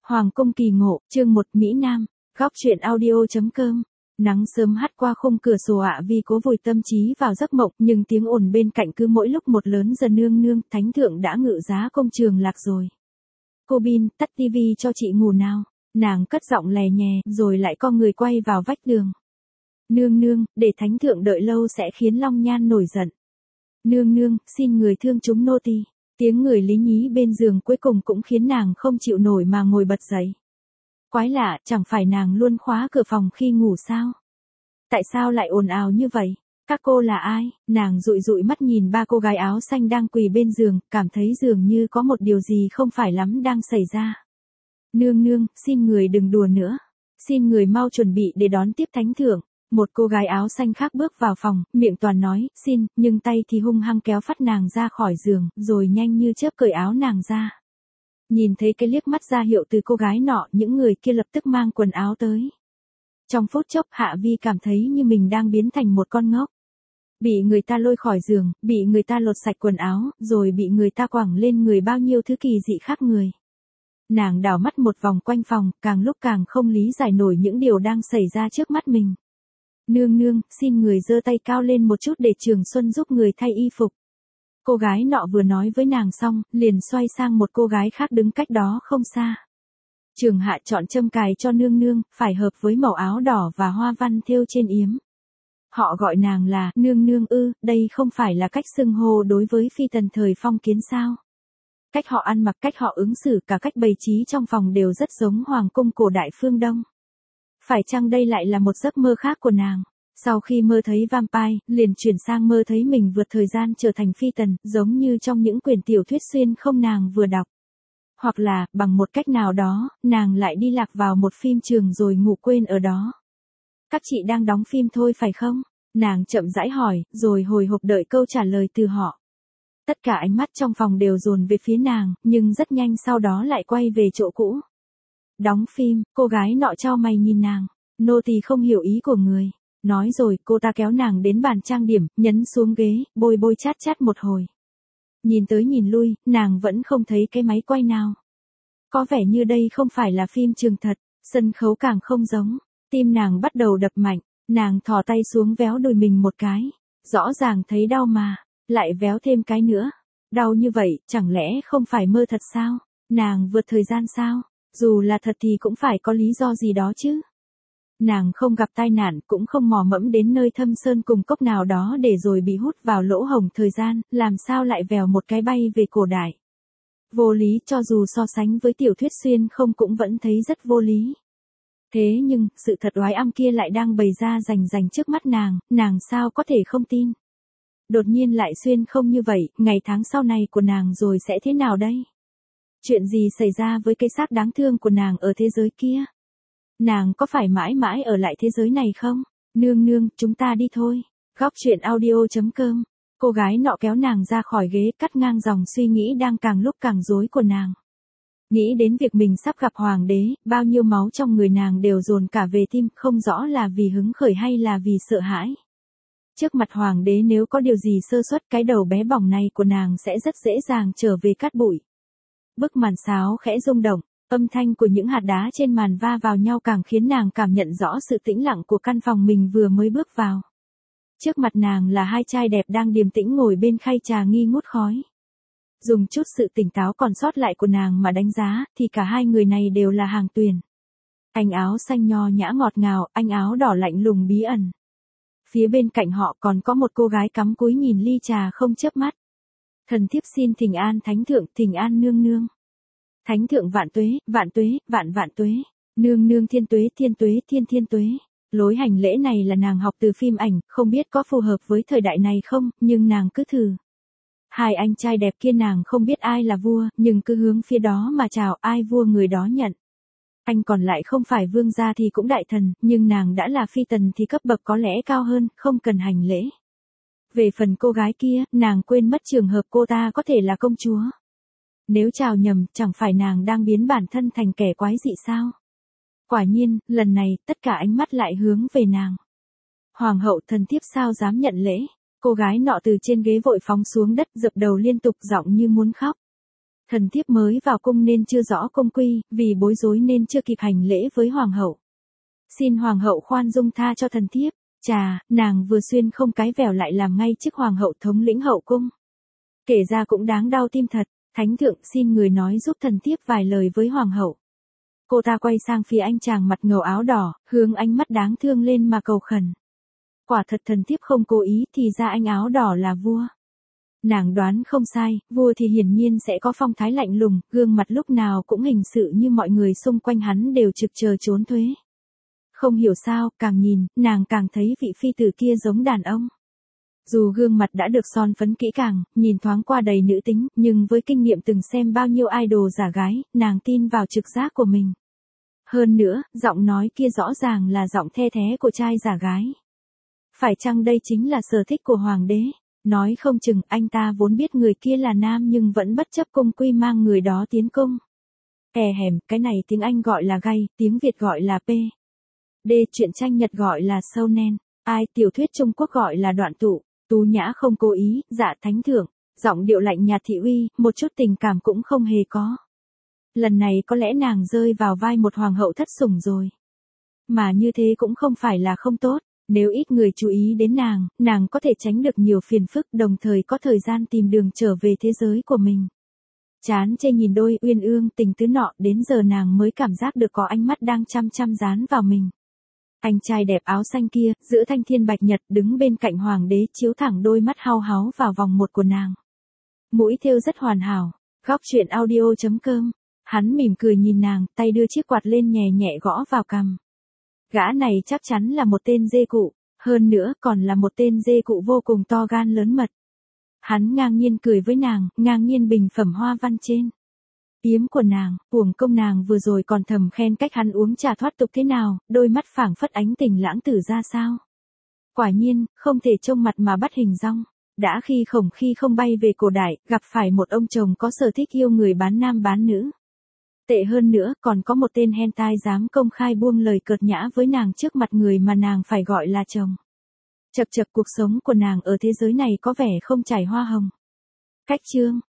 Hoàng cung kỳ ngộ, chương 1 Mỹ Nam, góc truyện audio.com. Nắng sớm hắt qua khung cửa sổ ạ vì cố vùi tâm trí vào giấc mộng, nhưng tiếng ồn bên cạnh cứ mỗi lúc một lớn dần. Nương nương, thánh thượng đã ngự giá công trường lạc rồi. Cô Bin, tắt tivi cho chị ngủ nào. Nàng cất giọng lè nhè, rồi lại co người quay vào vách tường. Nương nương, để thánh thượng đợi lâu sẽ khiến Long Nhan nổi giận. Nương nương, xin người thương chúng nô tỳ. Tiếng người lý nhí bên giường cuối cùng cũng khiến nàng không chịu nổi mà ngồi bật dậy. Quái lạ, chẳng phải nàng luôn khóa cửa phòng khi ngủ sao? Tại sao lại ồn ào như vậy? Các cô là ai? Nàng dụi dụi mắt nhìn ba cô gái áo xanh đang quỳ bên giường, cảm thấy dường như có một điều gì không phải lắm đang xảy ra. Nương nương, xin người đừng đùa nữa. Xin người mau chuẩn bị để đón tiếp thánh thượng. Một cô gái áo xanh khác bước vào phòng, miệng toàn nói, xin, nhưng tay thì hung hăng kéo phắt nàng ra khỏi giường, rồi nhanh như chớp cởi áo nàng ra. Nhìn thấy cái liếc mắt ra hiệu từ cô gái nọ, những người kia lập tức mang quần áo tới. Trong phút chốc Hạ Vi cảm thấy như mình đang biến thành một con ngốc. Bị người ta lôi khỏi giường, bị người ta lột sạch quần áo, rồi bị người ta quẳng lên người bao nhiêu thứ kỳ dị khác người. Nàng đảo mắt một vòng quanh phòng, càng lúc càng không lý giải nổi những điều đang xảy ra trước mắt mình. Nương nương, xin người giơ tay cao lên một chút để Trường Xuân giúp người thay y phục. Cô gái nọ vừa nói với nàng xong, liền xoay sang một cô gái khác đứng cách đó không xa. Trường Hạ chọn châm cài cho nương nương, phải hợp với màu áo đỏ và hoa văn thêu trên yếm. Họ gọi nàng là nương nương ư, đây không phải là cách xưng hô đối với phi tần thời phong kiến sao? Cách họ ăn mặc, cách họ ứng xử, cả cách bày trí trong phòng đều rất giống hoàng cung cổ đại phương Đông. Phải chăng đây lại là một giấc mơ khác của nàng? Sau khi mơ thấy vampire, liền chuyển sang mơ thấy mình vượt thời gian trở thành phi tần, giống như trong những quyển tiểu thuyết xuyên không nàng vừa đọc. Hoặc là, bằng một cách nào đó, nàng lại đi lạc vào một phim trường rồi ngủ quên ở đó. Các chị đang đóng phim thôi phải không? Nàng chậm rãi hỏi, rồi hồi hộp đợi câu trả lời từ họ. Tất cả ánh mắt trong phòng đều dồn về phía nàng, nhưng rất nhanh sau đó lại quay về chỗ cũ. Đóng phim, cô gái nọ chau mày nhìn nàng. Nô tỳ không hiểu ý của người. Nói rồi, cô ta kéo nàng đến bàn trang điểm, nhấn xuống ghế, bôi bôi chát chát một hồi. Nhìn tới nhìn lui, nàng vẫn không thấy cái máy quay nào. Có vẻ như đây không phải là phim trường thật, sân khấu càng không giống. Tim nàng bắt đầu đập mạnh, nàng thò tay xuống véo đùi mình một cái. Rõ ràng thấy đau mà, lại véo thêm cái nữa. Đau như vậy, chẳng lẽ không phải mơ thật sao? Nàng vượt thời gian sao? Dù là thật thì cũng phải có lý do gì đó chứ. Nàng không gặp tai nạn, cũng không mò mẫm đến nơi thâm sơn cùng cốc nào đó để rồi bị hút vào lỗ hổng thời gian, làm sao lại vèo một cái bay về cổ đại. Vô lý, cho dù so sánh với tiểu thuyết xuyên không cũng vẫn thấy rất vô lý. Thế nhưng, sự thật oái oăm kia lại đang bày ra rành rành trước mắt nàng sao có thể không tin. Đột nhiên lại xuyên không như vậy, ngày tháng sau này của nàng rồi sẽ thế nào đây? Chuyện gì xảy ra với cái xác đáng thương của nàng ở thế giới kia? Nàng có phải mãi mãi ở lại thế giới này không? Nương nương, chúng ta đi thôi. Góc truyện audio.com. Cô gái nọ kéo nàng ra khỏi ghế, cắt ngang dòng suy nghĩ đang càng lúc càng rối của nàng. Nghĩ đến việc mình sắp gặp hoàng đế, bao nhiêu máu trong người nàng đều dồn cả về tim, không rõ là vì hứng khởi hay là vì sợ hãi. Trước mặt hoàng đế nếu có điều gì sơ suất, cái đầu bé bỏng này của nàng sẽ rất dễ dàng trở về cát bụi. Bức màn sáo khẽ rung động. Âm thanh của những hạt đá trên màn va vào nhau càng khiến nàng cảm nhận rõ sự tĩnh lặng của căn phòng mình vừa mới bước vào. Trước mặt nàng là hai trai đẹp đang điềm tĩnh ngồi bên khay trà nghi ngút khói. Dùng chút sự tỉnh táo còn sót lại của nàng mà đánh giá, thì cả hai người này đều là hàng tuyền. Anh áo xanh nho nhã ngọt ngào, anh áo đỏ lạnh lùng bí ẩn. Phía bên cạnh họ còn có một cô gái cắm cúi nhìn ly trà không chớp mắt. Thần thiếp xin thỉnh an thánh thượng, thỉnh an nương nương. Thánh thượng vạn tuế, vạn tuế, vạn vạn tuế. Nương nương thiên tuế, thiên tuế, thiên thiên tuế. Lối hành lễ này là nàng học từ phim ảnh, không biết có phù hợp với thời đại này không, nhưng nàng cứ thử. Hai anh trai đẹp kia nàng không biết ai là vua, nhưng cứ hướng phía đó mà chào, ai vua người đó nhận. Anh còn lại không phải vương gia thì cũng đại thần, nhưng nàng đã là phi tần thì cấp bậc có lẽ cao hơn, không cần hành lễ. Về phần cô gái kia, nàng quên mất trường hợp cô ta có thể là công chúa. Nếu chào nhầm, chẳng phải nàng đang biến bản thân thành kẻ quái dị sao? Quả nhiên, lần này, tất cả ánh mắt lại hướng về nàng. Hoàng hậu thần thiếp sao dám nhận lễ? Cô gái nọ từ trên ghế vội phóng xuống đất, dập đầu liên tục, giọng như muốn khóc. Thần thiếp mới vào cung nên chưa rõ cung quy, vì bối rối nên chưa kịp hành lễ với hoàng hậu. Xin hoàng hậu khoan dung tha cho thần thiếp. Chà, nàng vừa xuyên không cái vẻo lại làm ngay chức hoàng hậu thống lĩnh hậu cung. Kể ra cũng đáng đau tim thật. Thánh thượng xin người nói giúp thần thiếp vài lời với hoàng hậu. Cô ta quay sang phía anh chàng mặt ngầu áo đỏ, hướng ánh mắt đáng thương lên mà cầu khẩn. Quả thật thần thiếp không cố ý, thì ra anh áo đỏ là vua. Nàng đoán không sai, vua thì hiển nhiên sẽ có phong thái lạnh lùng, gương mặt lúc nào cũng hình sự như mọi người xung quanh hắn đều trực chờ trốn thuế. Không hiểu sao, càng nhìn, nàng càng thấy vị phi tử kia giống đàn ông. Dù gương mặt đã được son phấn kỹ càng, nhìn thoáng qua đầy nữ tính, nhưng với kinh nghiệm từng xem bao nhiêu idol giả gái, nàng tin vào trực giác của mình. Hơn nữa, giọng nói kia rõ ràng là giọng the thé của trai giả gái. Phải chăng đây chính là sở thích của hoàng đế? Nói không chừng anh ta vốn biết người kia là nam nhưng vẫn bất chấp cung quy mang người đó tiến cung. Hèm, cái này tiếng Anh gọi là gay, tiếng Việt gọi là p. D. Truyện tranh Nhật gọi là shonen. Tiểu thuyết Trung Quốc gọi là đoạn tụ. Tú nhã không cố ý, dạ thánh thượng. Giọng điệu lạnh nhạt thị uy, một chút tình cảm cũng không hề có. Lần này có lẽ nàng rơi vào vai một hoàng hậu thất sủng rồi. Mà như thế cũng không phải là không tốt. Nếu ít người chú ý đến nàng có thể tránh được nhiều phiền phức, đồng thời có thời gian tìm đường trở về thế giới của mình. Chán chê nhìn đôi uyên ương tình tứ nọ, đến giờ nàng mới cảm giác được có ánh mắt đang chăm chăm dán vào mình. Anh trai đẹp áo xanh kia, giữa thanh thiên bạch nhật, đứng bên cạnh hoàng đế, chiếu thẳng đôi mắt hao háo vào vòng một của nàng. Mũi thêu rất hoàn hảo. Góc truyện audio.com. Hắn mỉm cười nhìn nàng, tay đưa chiếc quạt lên nhẹ nhẹ gõ vào cằm. Gã này chắc chắn là một tên dê cụ, hơn nữa còn là một tên dê cụ vô cùng to gan lớn mật. Hắn ngang nhiên cười với nàng, ngang nhiên bình phẩm hoa văn trên yếm của nàng, uổng công nàng vừa rồi còn thầm khen cách hắn uống trà thoát tục thế nào, đôi mắt phảng phất ánh tình lãng tử ra sao. Quả nhiên, không thể trông mặt mà bắt hình dong. Đã khi không bay về cổ đại, gặp phải một ông chồng có sở thích yêu người bán nam bán nữ. Tệ hơn nữa, còn có một tên hentai dám công khai buông lời cợt nhã với nàng trước mặt người mà nàng phải gọi là chồng. Chật cuộc sống của nàng ở thế giới này có vẻ không trải hoa hồng. Khách chương.